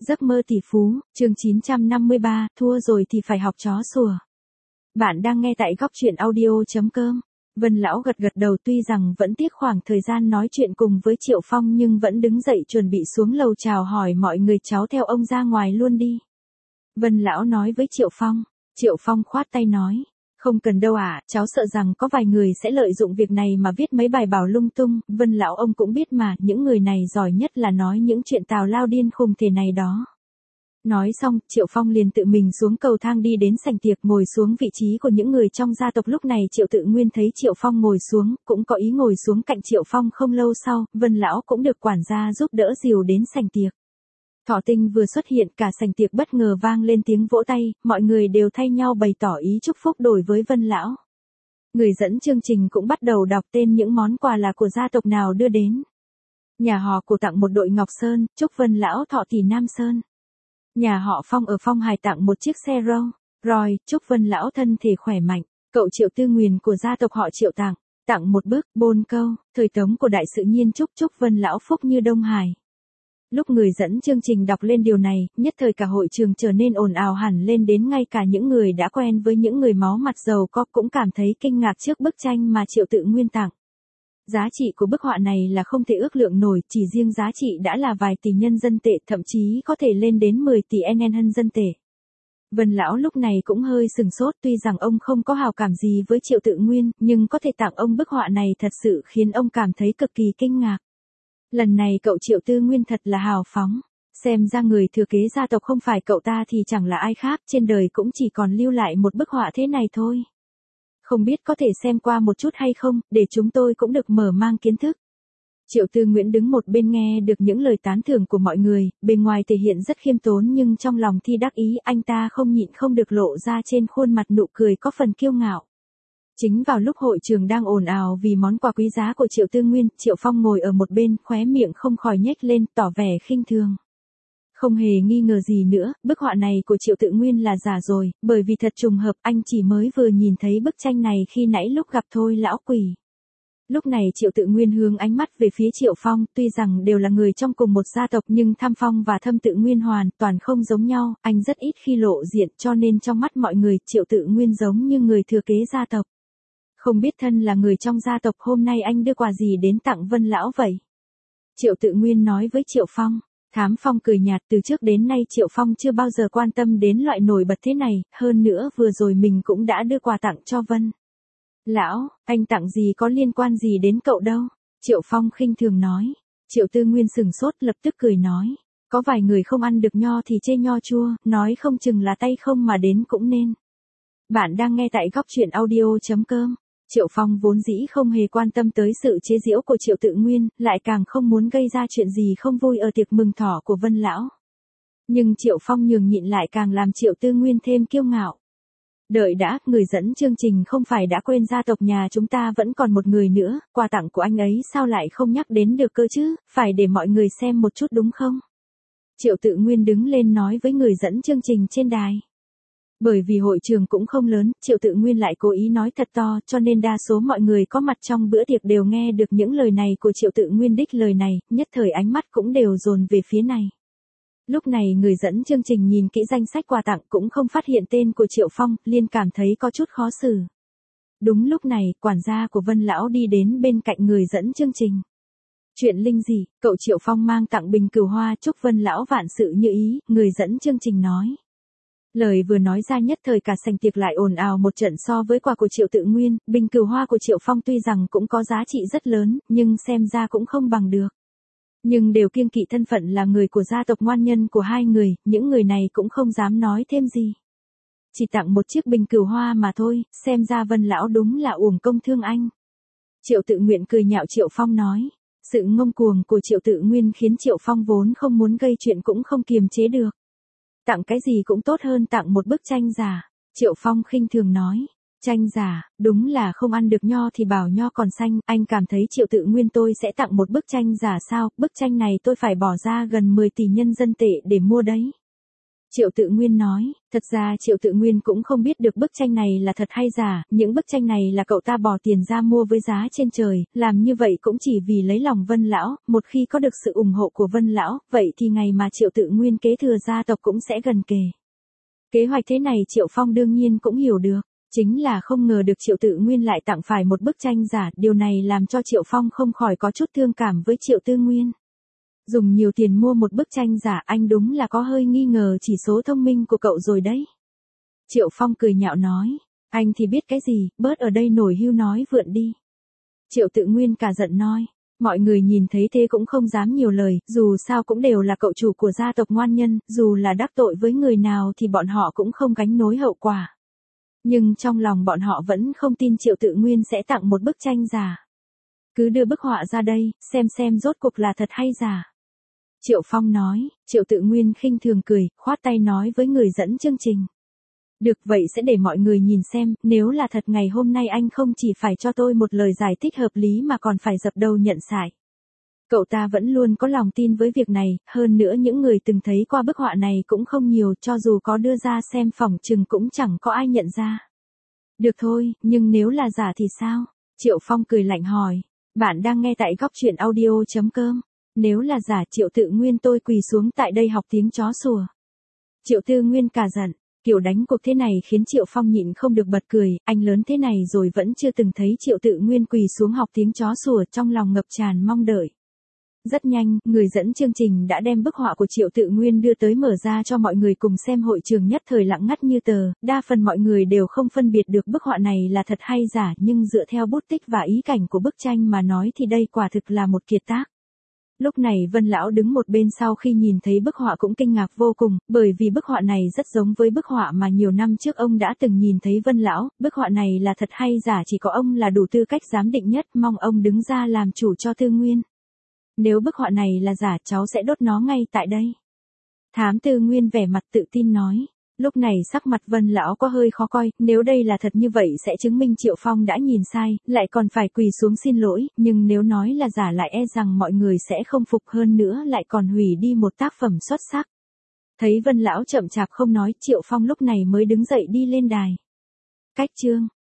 Giấc mơ tỷ phú, chương 953, thua rồi thì phải học chó sủa. Bạn đang nghe tại góc truyện audio.com. Vân Lão gật gật đầu, tuy rằng vẫn tiếc khoảng thời gian nói chuyện cùng với Triệu Phong nhưng vẫn đứng dậy chuẩn bị xuống lầu chào hỏi mọi người, cháu theo ông ra ngoài luôn đi. Vân Lão nói với Triệu Phong. Triệu Phong khoát tay nói. Không cần đâu ạ, cháu sợ rằng có vài người sẽ lợi dụng việc này mà viết mấy bài bảo lung tung. Vân Lão ông cũng biết mà, những người này giỏi nhất là nói những chuyện tào lao điên khùng thế này đó. Nói xong, Triệu Phong liền tự mình xuống cầu thang đi đến sảnh tiệc, ngồi xuống vị trí của những người trong gia tộc. Lúc này Triệu Tự Nguyên thấy Triệu Phong ngồi xuống, cũng có ý ngồi xuống cạnh Triệu Phong. Không lâu sau, Vân Lão cũng được quản gia giúp đỡ dìu đến sảnh tiệc. Thỏ Tinh vừa xuất hiện, cả sảnh tiệc bất ngờ vang lên tiếng vỗ tay, mọi người đều thay nhau bày tỏ ý chúc phúc đối với Vân Lão. Người dẫn chương trình cũng bắt đầu đọc tên những món quà là của gia tộc nào đưa đến. Nhà họ Cổ tặng một đội ngọc sơn, chúc Vân Lão thọ tỷ Nam Sơn. Nhà họ Phong ở Phong Hải tặng một chiếc xe Roy, chúc Vân Lão thân thể khỏe mạnh. Cậu Triệu Tư Nguyền của gia tộc họ Triệu tặng một bức bôn câu, thời Tống của đại sự Nhiên chúc Vân Lão phúc như Đông Hải. Lúc người dẫn chương trình đọc lên điều này, nhất thời cả hội trường trở nên ồn ào hẳn lên, đến ngay cả những người đã quen với những người máu mặt giàu có cũng cảm thấy kinh ngạc trước bức tranh mà Triệu Tự Nguyên tặng. Giá trị của bức họa này là không thể ước lượng nổi, chỉ riêng giá trị đã là vài tỷ nhân dân tệ, thậm chí có thể lên đến 10 tỷ nhân dân tệ. Vân Lão lúc này cũng hơi sừng sốt, tuy rằng ông không có hào cảm gì với Triệu Tự Nguyên, nhưng có thể tặng ông bức họa này thật sự khiến ông cảm thấy cực kỳ kinh ngạc. Lần này cậu Triệu Tư Nguyên thật là hào phóng. Xem ra người thừa kế gia tộc không phải cậu ta thì chẳng là ai khác, trên đời cũng chỉ còn lưu lại một bức họa thế này thôi. Không biết có thể xem qua một chút hay không, để chúng tôi cũng được mở mang kiến thức. Triệu Tư Nguyễn đứng một bên nghe được những lời tán thưởng của mọi người, bên ngoài thể hiện rất khiêm tốn nhưng trong lòng thì đắc ý, anh ta không nhịn không được lộ ra trên khuôn mặt nụ cười có phần kiêu ngạo. Chính vào lúc hội trường đang ồn ào vì món quà quý giá của Triệu Tư Nguyên, Triệu Phong ngồi ở một bên, khóe miệng không khỏi nhếch lên, tỏ vẻ khinh thường. Không hề nghi ngờ gì nữa, bức họa này của Triệu Tự Nguyên là giả rồi, bởi vì thật trùng hợp anh chỉ mới vừa nhìn thấy bức tranh này khi nãy lúc gặp thôi lão quỷ. Lúc này Triệu Tự Nguyên hướng ánh mắt về phía Triệu Phong, tuy rằng đều là người trong cùng một gia tộc nhưng Tham Phong và Thâm Tự Nguyên hoàn toàn không giống nhau, anh rất ít khi lộ diện cho nên trong mắt mọi người Triệu Tự Nguyên giống như người thừa kế gia tộc. Không biết thân là người trong gia tộc, hôm nay anh đưa quà gì đến tặng Vân Lão vậy? Triệu Tự Nguyên nói với Triệu Phong. Thám Phong cười nhạt, từ trước đến nay Triệu Phong chưa bao giờ quan tâm đến loại nổi bật thế này, hơn nữa vừa rồi mình cũng đã đưa quà tặng cho Vân Lão, anh tặng gì có liên quan gì đến cậu đâu. Triệu Phong khinh thường nói. Triệu Tư Nguyên sừng sốt lập tức cười nói. Có vài người không ăn được nho thì chê nho chua, nói không chừng là tay không mà đến cũng nên. Bạn đang nghe tại góc truyện audio.com. Triệu Phong vốn dĩ không hề quan tâm tới sự chế giễu của Triệu Tự Nguyên, lại càng không muốn gây ra chuyện gì không vui ở tiệc mừng thọ của Vân Lão. Nhưng Triệu Phong nhường nhịn lại càng làm Triệu Tư Nguyên thêm kiêu ngạo. Đợi đã, người dẫn chương trình không phải đã quên gia tộc nhà chúng ta vẫn còn một người nữa, quà tặng của anh ấy sao lại không nhắc đến được cơ chứ, phải để mọi người xem một chút đúng không? Triệu Tự Nguyên đứng lên nói với người dẫn chương trình trên đài. Bởi vì hội trường cũng không lớn, Triệu Tự Nguyên lại cố ý nói thật to, cho nên đa số mọi người có mặt trong bữa tiệc đều nghe được những lời này của Triệu Tự Nguyên. Đích lời này, nhất thời ánh mắt cũng đều dồn về phía này. Lúc này người dẫn chương trình nhìn kỹ danh sách quà tặng cũng không phát hiện tên của Triệu Phong, liền cảm thấy có chút khó xử. Đúng lúc này, quản gia của Vân Lão đi đến bên cạnh người dẫn chương trình. Chuyện linh gì, cậu Triệu Phong mang tặng bình cửu hoa chúc Vân Lão vạn sự như ý, người dẫn chương trình nói. Lời vừa nói ra nhất thời cả sảnh tiệc lại ồn ào một trận. So với quà của Triệu Tự Nguyên, bình cửu hoa của Triệu Phong tuy rằng cũng có giá trị rất lớn, nhưng xem ra cũng không bằng được. Nhưng đều kiêng kỵ thân phận là người của gia tộc ngoan nhân của hai người, những người này cũng không dám nói thêm gì. Chỉ tặng một chiếc bình cửu hoa mà thôi, xem ra Vân Lão đúng là uổng công thương anh. Triệu Tự Nguyện cười nhạo Triệu Phong nói. Sự ngông cuồng của Triệu Tự Nguyên khiến Triệu Phong vốn không muốn gây chuyện cũng không kiềm chế được. Tặng cái gì cũng tốt hơn tặng một bức tranh giả. Triệu Phong khinh thường nói. Tranh giả, đúng là không ăn được nho thì bảo nho còn xanh, anh cảm thấy Triệu Tự Nguyên tôi sẽ tặng một bức tranh giả sao, bức tranh này tôi phải bỏ ra gần 10 tỷ nhân dân tệ để mua đấy. Triệu Tự Nguyên nói, thật ra Triệu Tự Nguyên cũng không biết được bức tranh này là thật hay giả, những bức tranh này là cậu ta bỏ tiền ra mua với giá trên trời, làm như vậy cũng chỉ vì lấy lòng Vân Lão, một khi có được sự ủng hộ của Vân Lão, vậy thì ngày mà Triệu Tự Nguyên kế thừa gia tộc cũng sẽ gần kề. Kế hoạch thế này Triệu Phong đương nhiên cũng hiểu được, chính là không ngờ được Triệu Tự Nguyên lại tặng phải một bức tranh giả, điều này làm cho Triệu Phong không khỏi có chút thương cảm với Triệu Tư Nguyên. Dùng nhiều tiền mua một bức tranh giả, anh đúng là có hơi nghi ngờ chỉ số thông minh của cậu rồi đấy. Triệu Phong cười nhạo nói, anh thì biết cái gì, bớt ở đây nổi hưu nói vượn đi. Triệu Tự Nguyên cả giận nói, mọi người nhìn thấy thế cũng không dám nhiều lời, dù sao cũng đều là cậu chủ của gia tộc ngoan nhân, dù là đắc tội với người nào thì bọn họ cũng không gánh nổi hậu quả. Nhưng trong lòng bọn họ vẫn không tin Triệu Tự Nguyên sẽ tặng một bức tranh giả. Cứ đưa bức họa ra đây, xem rốt cuộc là thật hay giả. Triệu Phong nói, Triệu Tự Nguyên khinh thường cười, khoát tay nói với người dẫn chương trình. Được vậy sẽ để mọi người nhìn xem, nếu là thật ngày hôm nay anh không chỉ phải cho tôi một lời giải thích hợp lý mà còn phải dập đầu nhận sải. Cậu ta vẫn luôn có lòng tin với việc này, hơn nữa những người từng thấy qua bức họa này cũng không nhiều, cho dù có đưa ra xem phỏng chừng cũng chẳng có ai nhận ra. Được thôi, nhưng nếu là giả thì sao? Triệu Phong cười lạnh hỏi. Bạn đang nghe tại góc truyện audio.com. Nếu là giả Triệu Tự Nguyên tôi quỳ xuống tại đây học tiếng chó sủa. Triệu Tư Nguyên cả giận, kiểu đánh cuộc thế này khiến Triệu Phong nhịn không được bật cười, anh lớn thế này rồi vẫn chưa từng thấy Triệu Tự Nguyên quỳ xuống học tiếng chó sủa, trong lòng ngập tràn mong đợi. Rất nhanh, người dẫn chương trình đã đem bức họa của Triệu Tự Nguyên đưa tới mở ra cho mọi người cùng xem, hội trường nhất thời lặng ngắt như tờ, đa phần mọi người đều không phân biệt được bức họa này là thật hay giả, nhưng dựa theo bút tích và ý cảnh của bức tranh mà nói thì đây quả thực là một kiệt tác. Lúc này Vân Lão đứng một bên sau khi nhìn thấy bức họa cũng kinh ngạc vô cùng, bởi vì bức họa này rất giống với bức họa mà nhiều năm trước ông đã từng nhìn thấy Vân Lão, bức họa này là thật hay giả chỉ có ông là đủ tư cách giám định nhất, mong ông đứng ra làm chủ cho Tư Nguyên. Nếu bức họa này là giả cháu sẽ đốt nó ngay tại đây. Thám Tư Nguyên vẻ mặt tự tin nói. Lúc này sắc mặt Vân Lão có hơi khó coi, nếu đây là thật như vậy sẽ chứng minh Triệu Phong đã nhìn sai, lại còn phải quỳ xuống xin lỗi, nhưng nếu nói là giả lại e rằng mọi người sẽ không phục, hơn nữa lại còn hủy đi một tác phẩm xuất sắc. Thấy Vân Lão chậm chạp không nói, Triệu Phong lúc này mới đứng dậy đi lên đài. Cách chương